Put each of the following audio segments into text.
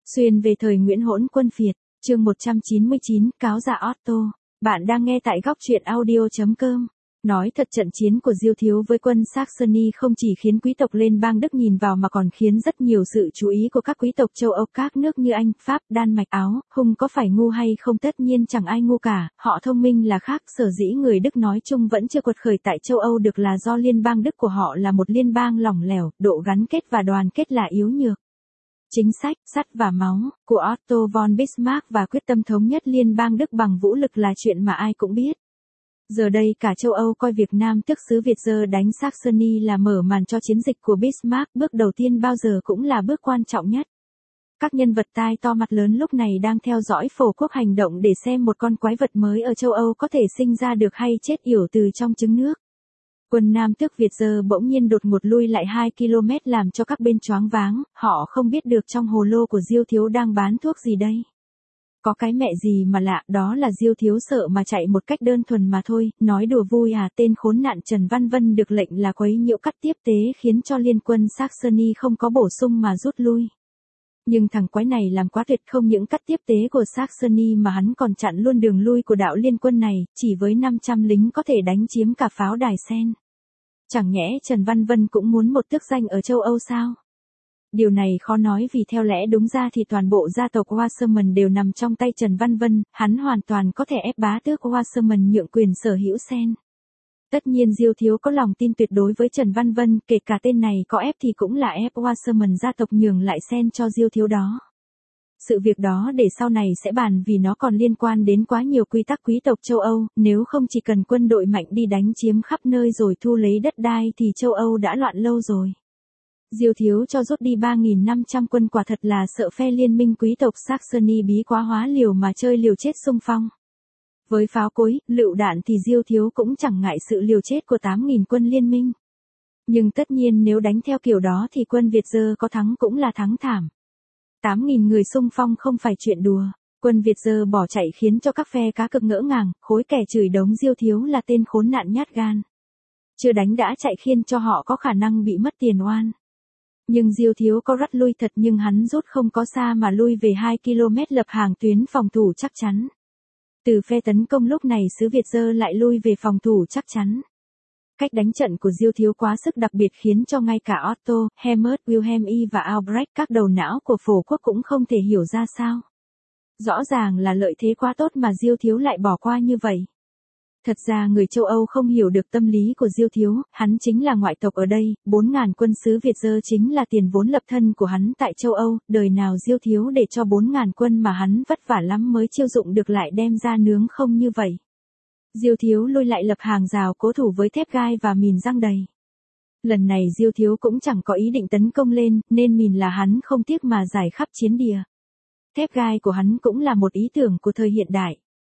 Xuyên về thời Nguyễn Hỗn Quân Phiệt, chương 199, cáo dạ Otto. Bạn đang nghe tại góc truyện audio.com. Nói thật, trận chiến của Diêu Thiếu với quân Saxony không chỉ khiến quý tộc liên bang Đức nhìn vào mà còn khiến rất nhiều sự chú ý của các quý tộc châu Âu các nước như Anh, Pháp, Đan Mạch, Áo. Hung có phải ngu hay không? Tất nhiên chẳng ai ngu cả, họ thông minh là khác. Sở dĩ người Đức nói chung vẫn chưa quật khởi tại châu Âu được là do liên bang Đức của họ là một liên bang lỏng lẻo, độ gắn kết và đoàn kết là yếu nhược. Chính sách, sắt và máu, của Otto von Bismarck và quyết tâm thống nhất liên bang Đức bằng vũ lực là chuyện mà ai cũng biết. Giờ đây cả châu Âu coi việc Nam tước xứ Việt Giơ đánh Saxony là mở màn cho chiến dịch của Bismarck, bước đầu tiên bao giờ cũng là bước quan trọng nhất. Các nhân vật tai to mặt lớn lúc này đang theo dõi phổ quốc hành động để xem một con quái vật mới ở châu Âu có thể sinh ra được hay chết yểu từ trong trứng nước. Quân Nam tước Việt Giơ bỗng nhiên đột ngột lui lại 2 km làm cho các bên choáng váng, họ không biết được trong hồ lô của Diêu Thiếu đang bán thuốc gì đây. Có cái mẹ gì mà lạ, đó là Diêu Thiếu sợ mà chạy một cách đơn thuần mà thôi, nói đùa vui à. Tên khốn nạn Trần Văn Vân được lệnh là quấy nhiễu cắt tiếp tế khiến cho liên quân Saxony không có bổ sung mà rút lui. Nhưng thằng quái này làm quá tuyệt, không những cắt tiếp tế của Saxony mà hắn còn chặn luôn đường lui của đạo liên quân này, chỉ với 500 lính có thể đánh chiếm cả pháo đài Sen. Chẳng nhẽ Trần Văn Vân cũng muốn một tước danh ở châu Âu sao? Điều này khó nói vì theo lẽ đúng ra thì toàn bộ gia tộc Wasserman đều nằm trong tay Trần Văn Vân, hắn hoàn toàn có thể ép bá tước Wasserman nhượng quyền sở hữu Sen. Tất nhiên Diêu Thiếu có lòng tin tuyệt đối với Trần Văn Vân, kể cả tên này có ép thì cũng là ép Wasserman gia tộc nhường lại Sen cho Diêu Thiếu đó. Sự việc đó để sau này sẽ bàn vì nó còn liên quan đến quá nhiều quy tắc quý tộc châu Âu, nếu không chỉ cần quân đội mạnh đi đánh chiếm khắp nơi rồi thu lấy đất đai thì châu Âu đã loạn lâu rồi. Diêu Thiếu cho rút đi 3.500 quân quả thật là sợ phe liên minh quý tộc Saxony bí quá hóa liều mà chơi liều chết xung phong. Với pháo cối, lựu đạn thì Diêu Thiếu cũng chẳng ngại sự liều chết của 8.000 quân liên minh. Nhưng tất nhiên nếu đánh theo kiểu đó thì quân Việt Giơ có thắng cũng là thắng thảm. 8.000 người xung phong không phải chuyện đùa. Quân Việt Giơ bỏ chạy khiến cho các phe cá cực ngỡ ngàng, khối kẻ chửi đống Diêu Thiếu là tên khốn nạn nhát gan. Chưa đánh đã chạy khiến cho họ có khả năng bị mất tiền oan. Nhưng Diêu Thiếu có rút lui thật nhưng hắn rút không có xa mà lui về 2 km lập hàng tuyến phòng thủ chắc chắn. Từ phe tấn công lúc này xứ Việt Giơ lại lui về phòng thủ chắc chắn. Cách đánh trận của Diêu Thiếu quá sức đặc biệt khiến cho ngay cả Otto, Helmut Wilhelmi và Albrecht các đầu não của phổ quốc cũng không thể hiểu ra sao. Rõ ràng là lợi thế quá tốt mà Diêu Thiếu lại bỏ qua như vậy. Thật ra người châu Âu không hiểu được tâm lý của Diêu Thiếu, hắn chính là ngoại tộc ở đây, 4.000 quân xứ Việt Giơ chính là tiền vốn lập thân của hắn tại châu Âu, đời nào Diêu Thiếu để cho 4.000 quân mà hắn vất vả lắm mới chiêu dụng được lại đem ra nướng không như vậy. Diêu Thiếu lui lại lập hàng rào cố thủ với thép gai và mìn răng đầy. Lần này Diêu Thiếu cũng chẳng có ý định tấn công lên, nên mìn là hắn không tiếc mà giải khắp chiến địa. Thép gai của hắn cũng là một ý tưởng của thời hiện đại.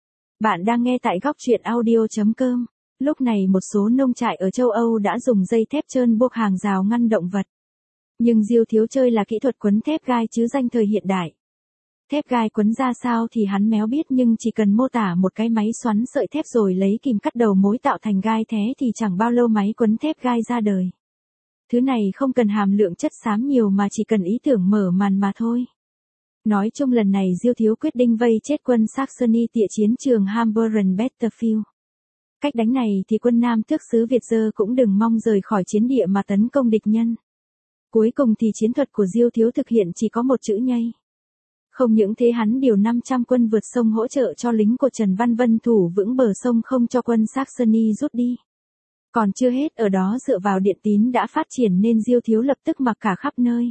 Bạn đang nghe tại góc truyện audio.com. Lúc này một số nông trại ở châu Âu đã dùng dây thép trơn buộc hàng rào ngăn động vật. Nhưng Diêu Thiếu chơi là kỹ thuật quấn thép gai chứ danh thời hiện đại. Thép gai quấn ra sao thì hắn méo biết nhưng chỉ cần mô tả một cái máy xoắn sợi thép rồi lấy kìm cắt đầu mối tạo thành gai thế thì chẳng bao lâu máy quấn thép gai ra đời. Thứ này không cần hàm lượng chất xám nhiều mà chỉ cần ý tưởng mở màn mà thôi. Nói chung lần này Diêu Thiếu quyết định vây chết quân Saxony tại chiến trường Hamburgen-Betterfield. Cách đánh này thì quân Nam tước xứ Việt Giơ cũng đừng mong rời khỏi chiến địa mà tấn công địch nhân. Cuối cùng thì chiến thuật của Diêu Thiếu thực hiện chỉ có một chữ nhây. Không những thế hắn điều 500 quân vượt sông hỗ trợ cho lính của Trần Văn Vân thủ vững bờ sông không cho quân Saxony rút đi. Còn chưa hết ở đó dựa vào điện tín đã phát triển nên Diêu Thiếu lập tức mặc cả khắp nơi.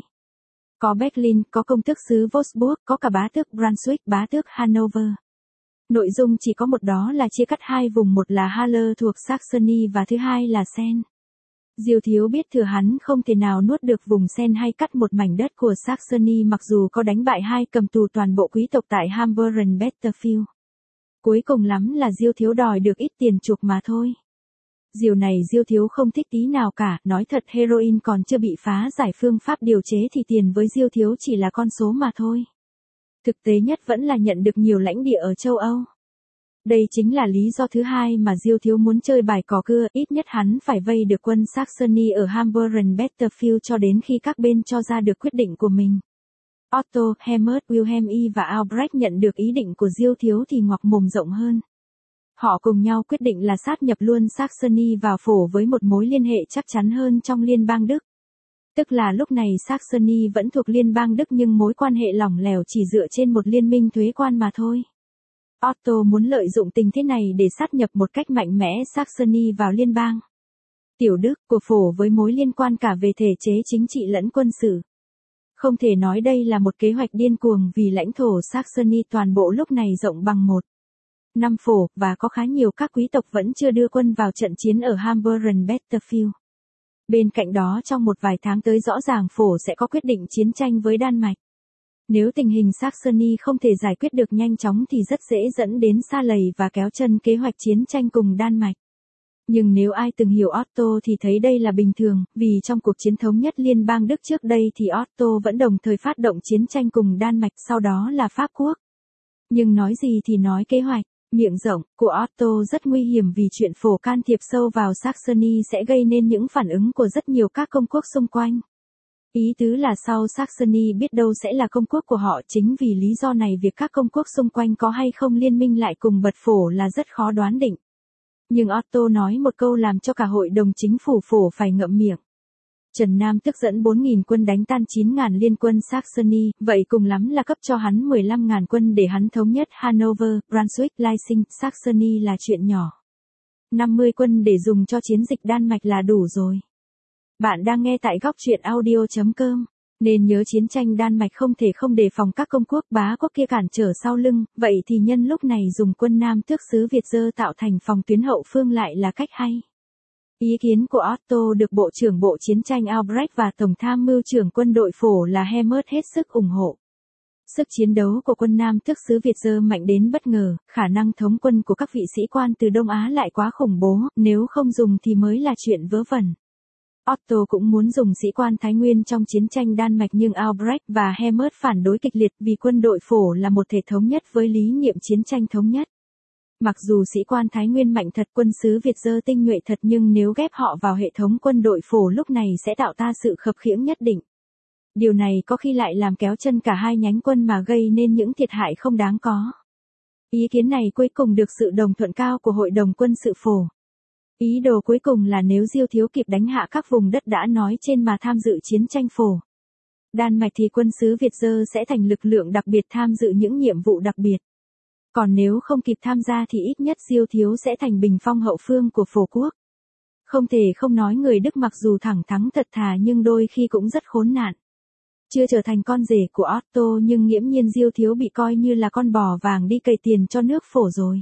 Có Berlin, có công tước xứ Wolfsburg, có cả bá tước Brunswick, bá tước Hanover. Nội dung chỉ có một đó là chia cắt hai vùng, một là Halle thuộc Saxony và thứ hai là Sen. Diêu Thiếu biết thừa hắn không thể nào nuốt được vùng Sen hay cắt một mảnh đất của Saxony mặc dù có đánh bại hai cầm tù toàn bộ quý tộc tại Hamburgen-Betterfield. Cuối cùng lắm là Diêu Thiếu đòi được ít tiền chuộc mà thôi. Điều này Diêu Thiếu không thích tí nào cả, nói thật heroin còn chưa bị phá giải phương pháp điều chế thì tiền với Diêu Thiếu chỉ là con số mà thôi. Thực tế nhất vẫn là nhận được nhiều lãnh địa ở châu Âu. Đây chính là lý do thứ hai mà Diêu Thiếu muốn chơi bài cò cưa, ít nhất hắn phải vây được quân Saxony ở Hamburgen-Betterfield cho đến khi các bên cho ra được quyết định của mình. Otto, Helmut Wilhelmi và Albrecht nhận được ý định của Diêu thiếu thì ngoặc mồm rộng hơn. Họ cùng nhau quyết định là sát nhập luôn Saxony vào phổ với một mối liên hệ chắc chắn hơn trong Liên bang Đức. Tức là lúc này Saxony vẫn thuộc Liên bang Đức nhưng mối quan hệ lỏng lẻo chỉ dựa trên một liên minh thuế quan mà thôi. Otto muốn lợi dụng tình thế này để sát nhập một cách mạnh mẽ Saxony vào liên bang Tiểu Đức của phổ với mối liên quan cả về thể chế chính trị lẫn quân sự. Không thể nói đây là một kế hoạch điên cuồng vì lãnh thổ Saxony toàn bộ lúc này rộng bằng 1/5 phổ và có khá nhiều các quý tộc vẫn chưa đưa quân vào trận chiến ở Hamburgen-Bitterfeld. Bên cạnh đó trong một vài tháng tới rõ ràng phổ sẽ có quyết định chiến tranh với Đan Mạch. Nếu tình hình Saxony không thể giải quyết được nhanh chóng thì rất dễ dẫn đến sa lầy và kéo chân kế hoạch chiến tranh cùng Đan Mạch. Nhưng nếu ai từng hiểu Otto thì thấy đây là bình thường, vì trong cuộc chiến thống nhất Liên bang Đức trước đây thì Otto vẫn đồng thời phát động chiến tranh cùng Đan Mạch sau đó là Pháp Quốc. Nhưng nói gì thì nói kế hoạch miệng rộng của Otto rất nguy hiểm vì chuyện phổ can thiệp sâu vào Saxony sẽ gây nên những phản ứng của rất nhiều các công quốc xung quanh. Ý tứ là sau Saxony biết đâu sẽ là công quốc của họ, chính vì lý do này việc các công quốc xung quanh có hay không liên minh lại cùng bật phổ là rất khó đoán định. Nhưng Otto nói một câu làm cho cả hội đồng chính phủ phổ phải ngậm miệng. Trần Nam tức dẫn 4.000 quân đánh tan 9.000 liên quân Saxony, vậy cùng lắm là cấp cho hắn 15.000 quân để hắn thống nhất Hanover, Brunswick, Leipzig, Saxony là chuyện nhỏ. 50 quân để dùng cho chiến dịch Đan Mạch là đủ rồi. Bạn đang nghe tại góc truyện audio.com. Nên nhớ chiến tranh Đan Mạch không thể không đề phòng các công quốc bá quốc kia cản trở sau lưng, vậy thì nhân lúc này dùng quân Nam tước xứ Việt dơ tạo thành phòng tuyến hậu phương lại là cách hay. Ý kiến của Otto được Bộ trưởng Bộ Chiến tranh Albrecht và Tổng tham mưu trưởng quân đội phổ là Helmut hết sức ủng hộ. Sức chiến đấu của quân Nam tước xứ Việt dơ mạnh đến bất ngờ, khả năng thống quân của các vị sĩ quan từ Đông Á lại quá khủng bố, nếu không dùng thì mới là chuyện vớ vẩn. Otto cũng muốn dùng sĩ quan Thái Nguyên trong chiến tranh Đan Mạch nhưng Albrecht và Helmut phản đối kịch liệt vì quân đội phổ là một thể thống nhất với lý niệm chiến tranh thống nhất. Mặc dù sĩ quan Thái Nguyên mạnh thật, quân sứ Việt dơ tinh nhuệ thật nhưng nếu ghép họ vào hệ thống quân đội phổ lúc này sẽ tạo ra sự khập khiễng nhất định. Điều này có khi lại làm kéo chân cả hai nhánh quân mà gây nên những thiệt hại không đáng có. Ý kiến này cuối cùng được sự đồng thuận cao của Hội đồng quân sự phổ. Ý đồ cuối cùng là nếu Diêu thiếu kịp đánh hạ các vùng đất đã nói trên mà tham dự chiến tranh phổ Đan Mạch thì quân sứ Việt dơ sẽ thành lực lượng đặc biệt tham dự những nhiệm vụ đặc biệt. Còn nếu không kịp tham gia thì ít nhất Diêu thiếu sẽ thành bình phong hậu phương của phổ quốc. Không thể không nói người Đức mặc dù thẳng thắn thật thà nhưng đôi khi cũng rất khốn nạn. Chưa trở thành con rể của Otto nhưng nghiễm nhiên Diêu thiếu bị coi như là con bò vàng đi cày tiền cho nước phổ rồi.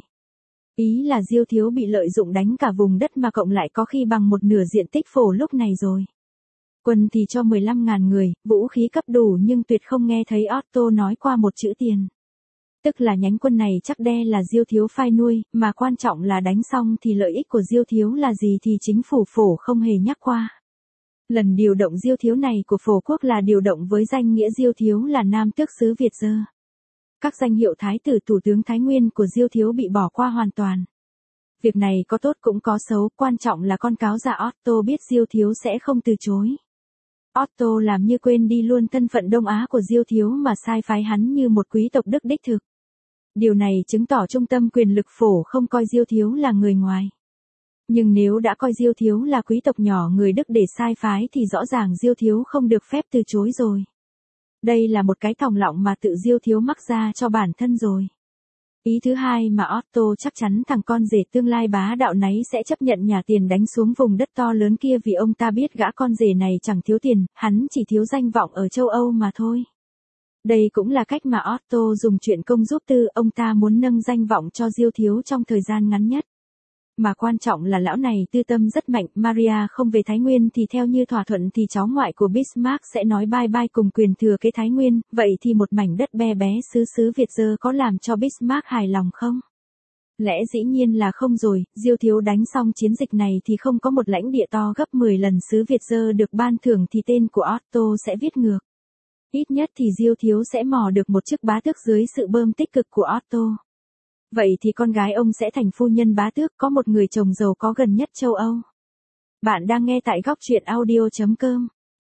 Ý là Diêu thiếu bị lợi dụng đánh cả vùng đất mà cộng lại có khi bằng một nửa diện tích phổ lúc này rồi. Quân thì cho 15.000 người, vũ khí cấp đủ nhưng tuyệt không nghe thấy Otto nói qua một chữ tiền. Tức là nhánh quân này chắc đe là Diêu thiếu phai nuôi, mà quan trọng là đánh xong thì lợi ích của Diêu thiếu là gì thì chính phủ phổ không hề nhắc qua. Lần điều động Diêu thiếu này của phổ quốc là điều động với danh nghĩa Diêu thiếu là Nam tước xứ Việt dơ. Các danh hiệu thái tử thủ tướng Thái Nguyên của Diêu thiếu bị bỏ qua hoàn toàn. Việc này có tốt cũng có xấu, quan trọng là con cáo già Otto biết Diêu thiếu sẽ không từ chối. Otto làm như quên đi luôn thân phận Đông Á của Diêu thiếu mà sai phái hắn như một quý tộc Đức đích thực. Điều này chứng tỏ trung tâm quyền lực phổ không coi Diêu thiếu là người ngoài. Nhưng nếu đã coi Diêu thiếu là quý tộc nhỏ người Đức để sai phái thì rõ ràng Diêu thiếu không được phép từ chối rồi. Đây là một cái thòng lọng mà tự Diêu thiếu mắc ra cho bản thân rồi. Ý thứ hai mà Otto chắc chắn thằng con rể tương lai bá đạo náy sẽ chấp nhận nhà tiền đánh xuống vùng đất to lớn kia vì ông ta biết gã con rể này chẳng thiếu tiền, hắn chỉ thiếu danh vọng ở châu Âu mà thôi. Đây cũng là cách mà Otto dùng chuyện công giúp tư, ông ta muốn nâng danh vọng cho Diêu thiếu trong thời gian ngắn nhất. Mà quan trọng là lão này tư tâm rất mạnh, Maria không về Thái Nguyên thì theo như thỏa thuận thì cháu ngoại của Bismarck sẽ nói bye bye cùng quyền thừa kế Thái Nguyên, vậy thì một mảnh đất bé bé xứ Việt dơ có làm cho Bismarck hài lòng không? Lẽ dĩ nhiên là không rồi, Diêu thiếu đánh xong chiến dịch này thì không có một lãnh địa to gấp 10 lần xứ Việt dơ được ban thưởng thì tên của Otto sẽ viết ngược. Ít nhất thì Diêu thiếu sẽ mò được một chức bá tước dưới sự bơm tích cực của Otto. Vậy thì con gái ông sẽ thành phu nhân bá tước, có một người chồng giàu có gần nhất châu Âu. Bạn đang nghe tại góc truyện audio.com.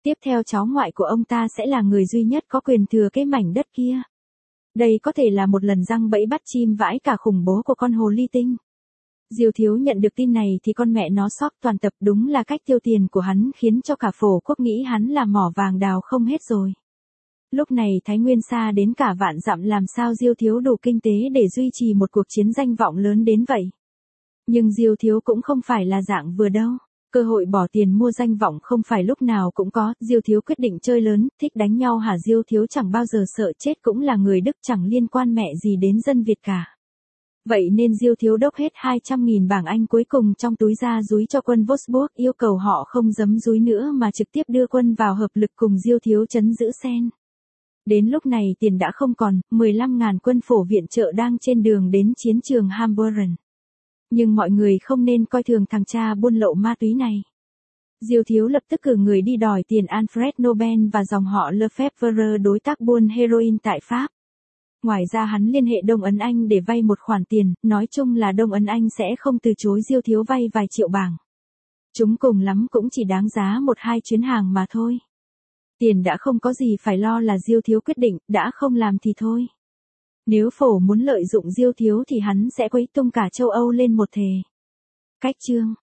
Tiếp theo cháu ngoại của ông ta sẽ là người duy nhất có quyền thừa cái mảnh đất kia. Đây có thể là một lần giăng bẫy bắt chim vãi cả khủng bố của con hồ ly tinh. Diêu Thiếu nhận được tin này thì con mẹ nó sốc toàn tập, đúng là cách tiêu tiền của hắn khiến cho cả phổ quốc nghĩ hắn là mỏ vàng đào không hết rồi. Lúc này Thái Nguyên xa đến cả vạn dặm, làm sao Diêu Thiếu đủ kinh tế để duy trì một cuộc chiến danh vọng lớn đến vậy. Nhưng Diêu Thiếu cũng không phải là dạng vừa đâu. Cơ hội bỏ tiền mua danh vọng không phải lúc nào cũng có. Diêu Thiếu quyết định chơi lớn, thích đánh nhau hả? Diêu Thiếu chẳng bao giờ sợ chết, cũng là người Đức, chẳng liên quan mẹ gì đến dân Việt cả. Vậy nên Diêu Thiếu đốc hết 200.000 bảng Anh cuối cùng trong túi ra dúi cho quân Wolfsburg, yêu cầu họ không giấm dúi nữa mà trực tiếp đưa quân vào hợp lực cùng Diêu Thiếu trấn giữ Sen. Đến lúc này tiền đã không còn, 15.000 quân phổ viện trợ đang trên đường đến chiến trường Hamburgen. Nhưng mọi người không nên coi thường thằng cha buôn lậu ma túy này. Diêu Thiếu lập tức cử người đi đòi tiền Alfred Nobel và dòng họ Lefebvre, đối tác buôn heroin tại Pháp. Ngoài ra hắn liên hệ Đông Ấn Anh để vay một khoản tiền, nói chung là Đông Ấn Anh sẽ không từ chối Diêu Thiếu vay vài triệu bảng. Chúng cùng lắm cũng chỉ đáng giá 1-2 chuyến hàng mà thôi. Tiền đã không có gì phải lo là Diêu Thiếu quyết định, đã không làm thì thôi. Nếu phổ muốn lợi dụng Diêu Thiếu thì hắn sẽ quấy tung cả châu Âu lên một thể. Cách chương